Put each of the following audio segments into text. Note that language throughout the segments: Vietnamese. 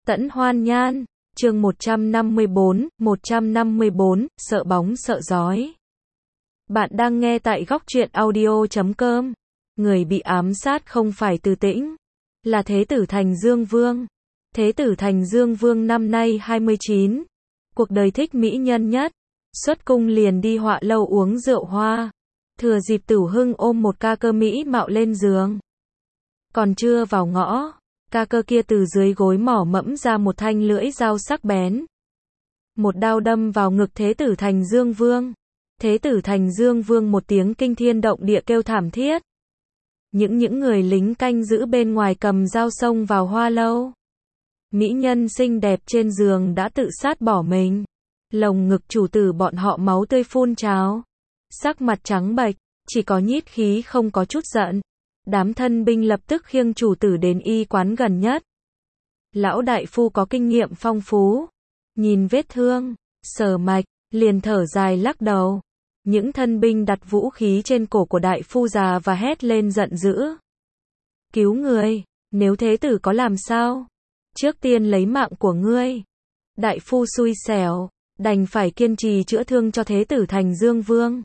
Tẫn Hoan Nhan, chương 154, sợ bóng sợ giói. Bạn đang nghe tại góc truyện audio.com. Người bị ám sát không phải Từ Tĩnh, là Thế tử Thành Dương Vương. Thế tử Thành Dương Vương năm nay 29, cuộc đời thích mỹ nhân nhất, xuất cung liền đi họa lâu uống rượu hoa, thừa dịp Tửu Hưng ôm một ca cơ mỹ mạo lên giường. Còn chưa vào ngõ, ca cơ kia từ dưới gối mỏ mẫm ra một thanh lưỡi dao sắc bén. Một đao đâm vào ngực Thế tử Thành Dương Vương. Thế tử Thành Dương Vương một tiếng kinh thiên động địa kêu thảm thiết. Những người lính canh giữ bên ngoài cầm dao xông vào hoa lâu. Mỹ nhân xinh đẹp trên giường đã tự sát bỏ mình. Lồng ngực chủ tử bọn họ máu tươi phun trào. Sắc mặt trắng bệch, chỉ có nhít khí không có chút giận. Đám thân binh lập tức khiêng chủ tử đến y quán gần nhất. Lão đại phu có kinh nghiệm phong phú, nhìn vết thương, sờ mạch, liền thở dài lắc đầu. Những thân binh đặt vũ khí trên cổ của đại phu già và hét lên giận dữ. Cứu người, nếu thế tử có làm sao? Trước tiên lấy mạng của ngươi. Đại phu xui xẻo, đành phải kiên trì chữa thương cho Thế tử Thành Dương Vương.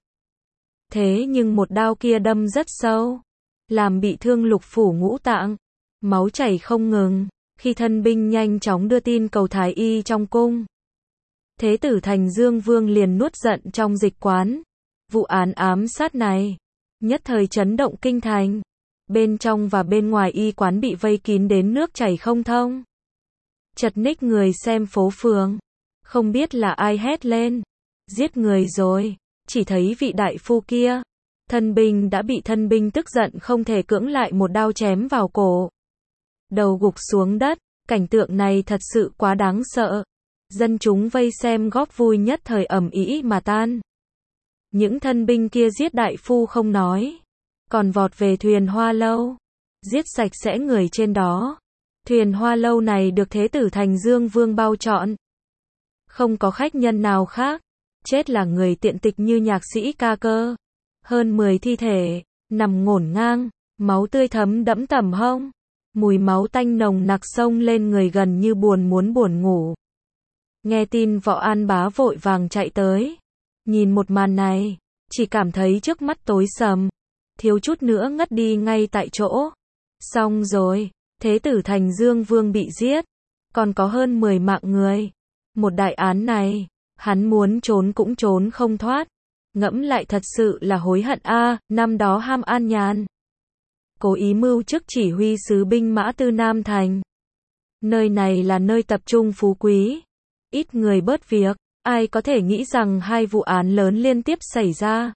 Thế nhưng một đao kia đâm rất sâu, làm bị thương lục phủ ngũ tạng, máu chảy không ngừng. Khi thân binh nhanh chóng đưa tin cầu thái y trong cung, Thế tử Thành Dương Vương liền nuốt giận trong dịch quán. Vụ án ám sát này nhất thời chấn động kinh thành. Bên trong và bên ngoài y quán bị vây kín đến nước chảy không thông. Chật ních người xem phố phường, không biết là ai hét lên, giết người rồi. Chỉ thấy vị đại phu kia, thân binh đã bị thân binh tức giận không thể cưỡng lại một đao chém vào cổ, đầu gục xuống đất. Cảnh tượng này thật sự quá đáng sợ. Dân chúng vây xem góp vui nhất thời ầm ĩ mà tan. Những thân binh kia giết đại phu không nói, còn vọt về thuyền hoa lâu, giết sạch sẽ người trên đó. Thuyền hoa lâu này được Thế tử Thành Dương Vương bao trọn, không có khách nhân nào khác. Chết là người tiện tịch như nhạc sĩ ca cơ. Hơn 10 thi thể nằm ngổn ngang, máu tươi thấm đẫm tầm hông. Mùi máu tanh nồng nặc xông lên người gần như muốn buồn ngủ. Nghe tin Võ An Bá vội vàng chạy tới. Nhìn một màn này, chỉ cảm thấy trước mắt tối sầm, thiếu chút nữa ngất đi ngay tại chỗ. Xong rồi, Thế tử Thành Dương Vương bị giết, còn có hơn 10 mạng người. Một đại án này, hắn muốn trốn cũng trốn không thoát. Ngẫm lại thật sự là hối hận a. Năm đó ham an nhàn, cố ý mưu chức chỉ huy sứ binh mã Tư Nam Thành. Nơi này là nơi tập trung phú quý, ít người bớt việc. Ai có thể nghĩ rằng hai vụ án lớn liên tiếp xảy ra.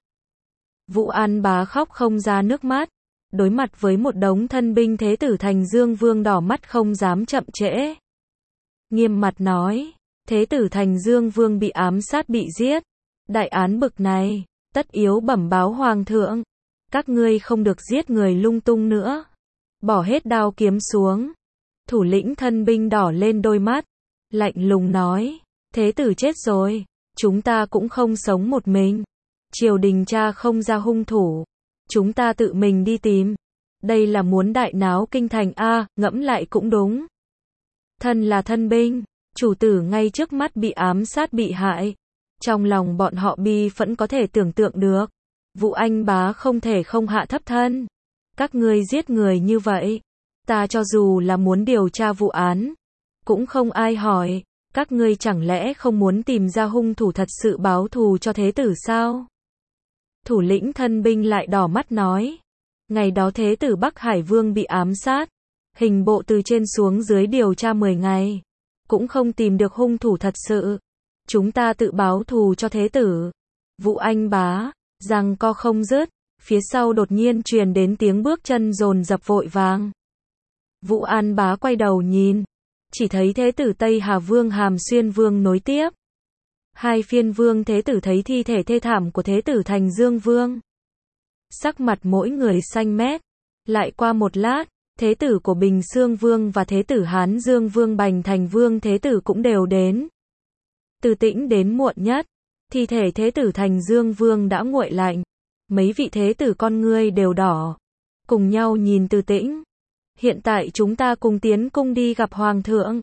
Vũ An Bá khóc không ra nước mắt, đối mặt với một đống thân binh. Thế tử Thành Dương Vương đỏ mắt không dám chậm trễ, nghiêm mặt nói: Thế tử Thành Dương Vương bị ám sát bị giết, đại án bực này, tất yếu bẩm báo hoàng thượng. Các ngươi không được giết người lung tung nữa. Bỏ hết đao kiếm xuống. Thủ lĩnh thân binh đỏ lên đôi mắt, lạnh lùng nói: Thế tử chết rồi, chúng ta cũng không sống một mình. Triều đình tra không ra hung thủ, chúng ta tự mình đi tìm. Đây là muốn đại náo kinh thành a. Ngẫm lại cũng đúng. Thân là thân binh, chủ tử ngay trước mắt bị ám sát bị hại. Trong lòng bọn họ bi phẫn có thể tưởng tượng được. Vũ Anh Bá không thể không hạ thấp thân. Các ngươi giết người như vậy, ta cho dù là muốn điều tra vụ án, cũng không ai hỏi. Các ngươi chẳng lẽ không muốn tìm ra hung thủ thật sự báo thù cho thế tử sao? Thủ lĩnh thân binh lại đỏ mắt nói: Ngày đó Thế tử Bắc Hải Vương bị ám sát, hình bộ từ trên xuống dưới điều tra 10 ngày, cũng không tìm được hung thủ thật sự. Chúng ta tự báo thù cho thế tử. Vũ Anh Bá giằng co không dứt, phía sau đột nhiên truyền đến tiếng bước chân dồn dập vội vàng. Vũ An Bá quay đầu nhìn, chỉ thấy Thế tử Tây Hà Vương Hàm Xuyên Vương nối tiếp. Hai phiên vương thế tử thấy thi thể thê thảm của Thế tử Thành Dương Vương, sắc mặt mỗi người xanh mét. Lại qua một lát, thế tử của Bình Xương Vương và thế tử Hán Dương Vương Bành Thành Vương thế tử cũng đều đến. Từ Tĩnh đến muộn nhất, thi thể thế tử Thành Dương Vương đã nguội lạnh. Mấy vị thế tử con ngươi đều đỏ, cùng nhau nhìn Từ Tĩnh. Hiện tại chúng ta cùng tiến cung đi gặp hoàng thượng.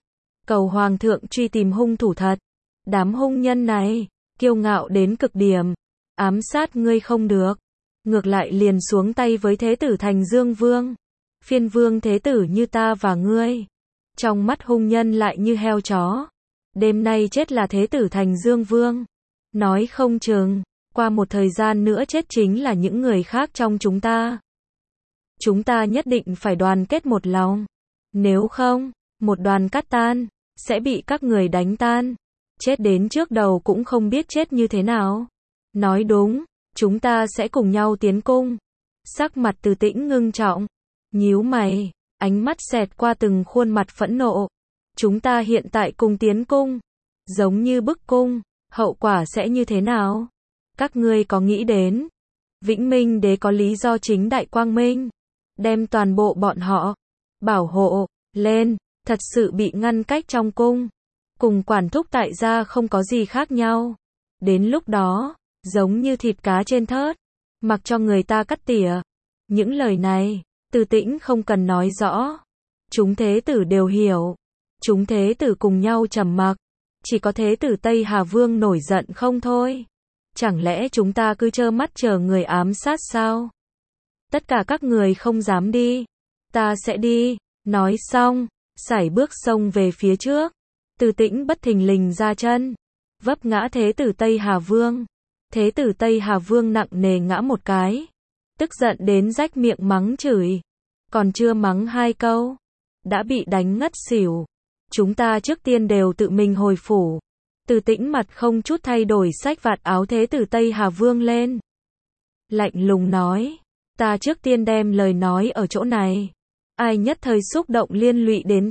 cầu hoàng thượng truy tìm hung thủ thật. Đám hung nhân này, kiêu ngạo đến cực điểm, ám sát ngươi không được, ngược lại liền xuống tay với thế tử Thành Dương Vương. Phiên vương thế tử như ta và ngươi, trong mắt hung nhân lại như heo chó. Đêm nay chết là thế tử Thành Dương Vương, nói không chừng, qua một thời gian nữa chết chính là những người khác trong chúng ta. Chúng ta nhất định phải đoàn kết một lòng, nếu không, một đoàn cát tan, sẽ bị các người đánh tan. Chết đến trước đầu cũng không biết chết như thế nào. Nói đúng, chúng ta sẽ cùng nhau tiến cung. Sắc mặt Từ Tĩnh ngưng trọng, nhíu mày, ánh mắt xẹt qua từng khuôn mặt phẫn nộ. Chúng ta hiện tại cùng tiến cung, giống như bức cung, hậu quả sẽ như thế nào? Các ngươi có nghĩ đến, Vĩnh Minh Đế có lý do chính đại quang minh, đem toàn bộ bọn họ bảo hộ lên, thật sự bị ngăn cách trong cung, cùng quản thúc tại gia không có gì khác nhau. Đến lúc đó, giống như thịt cá trên thớt, mặc cho người ta cắt tỉa. Những lời này, Từ Tĩnh không cần nói rõ, chúng thế tử đều hiểu. Chúng thế tử cùng nhau trầm mặc, chỉ có thế tử Tây Hà Vương nổi giận không thôi. Chẳng lẽ chúng ta cứ trơ mắt chờ người ám sát sao? Tất cả các người không dám đi, ta sẽ đi. Nói xong, sải bước xông về phía trước. Từ Tĩnh bất thình lình ra chân, vấp ngã thế tử Tây Hà Vương. Thế tử Tây Hà Vương nặng nề ngã một cái, tức giận đến rách miệng mắng chửi. Còn chưa mắng 2 câu, đã bị đánh ngất xỉu. Chúng ta trước tiên đều tự mình hồi phủ. Từ Tĩnh mặt không chút thay đổi xách vạt áo thế tử Tây Hà Vương lên. Lạnh lùng nói, ta trước tiên đem lời nói ở chỗ này. Ai nhất thời xúc động liên lụy đến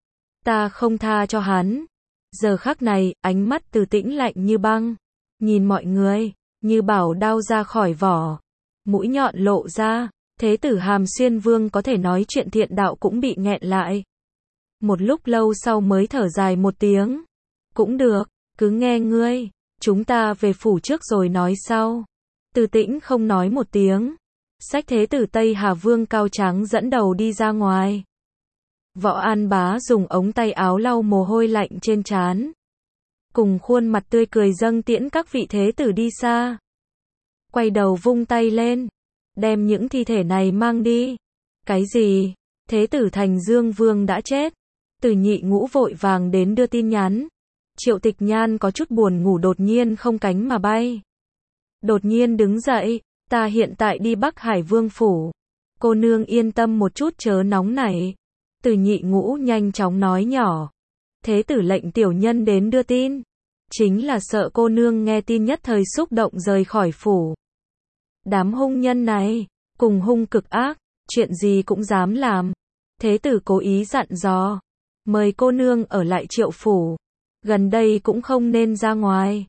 ta không tha cho hắn. Giờ khắc này, ánh mắt Từ Tĩnh lạnh như băng, nhìn mọi người, như bảo đao ra khỏi vỏ, mũi nhọn lộ ra. Thế tử Hàm Xuyên Vương có thể nói chuyện thiện đạo cũng bị nghẹn lại. Một lúc lâu sau mới thở dài một tiếng. Cũng được, cứ nghe ngươi, chúng ta về phủ trước rồi nói sau. Từ Tĩnh không nói một tiếng, xách thế tử Tây Hà Vương cao trắng dẫn đầu đi ra ngoài. Võ An Bá dùng ống tay áo lau mồ hôi lạnh trên trán, cùng khuôn mặt tươi cười dâng tiễn các vị thế tử đi xa. Quay đầu vung tay lên, đem những thi thể này mang đi. Cái gì? Thế tử Thành Dương Vương đã chết. Từ Nhị Ngũ vội vàng đến đưa tin nhắn. Triệu Tịch Nhan có chút buồn ngủ đột nhiên không cánh mà bay. Đột nhiên đứng dậy, ta hiện tại đi Bắc Hải Vương phủ. Cô nương yên tâm một chút chớ nóng nảy. Từ Nhị Ngũ nhanh chóng nói nhỏ. Thế tử lệnh tiểu nhân đến đưa tin. Chính là sợ cô nương nghe tin nhất thời xúc động rời khỏi phủ. Đám hung nhân này, cùng hung cực ác, chuyện gì cũng dám làm. Thế tử cố ý dặn dò, mời cô nương ở lại Triệu phủ, gần đây cũng không nên ra ngoài.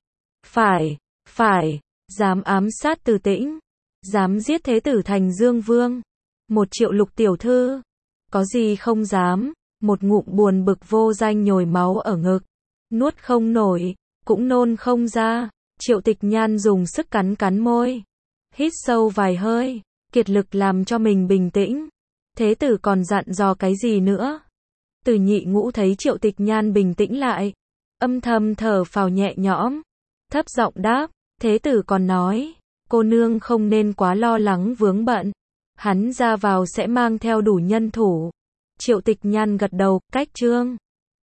Phải, dám ám sát Từ Tĩnh, dám giết thế tử Thành Dương Vương, 1 triệu lục tiểu thư, có gì không dám. Một ngụm buồn bực vô danh nhồi máu ở ngực, nuốt không nổi, cũng nôn không ra. Triệu Tịch Nhan dùng sức cắn cắn môi, hít sâu vài hơi, kiệt lực làm cho mình bình tĩnh. Thế tử còn dặn dò cái gì nữa? Từ Nhị Ngũ thấy Triệu Tịch Nhan bình tĩnh lại, âm thầm thở phào nhẹ nhõm, thấp giọng đáp, thế tử còn nói, cô nương không nên quá lo lắng vướng bận, hắn ra vào sẽ mang theo đủ nhân thủ. Triệu Tịch Nhan gật đầu, cách trương.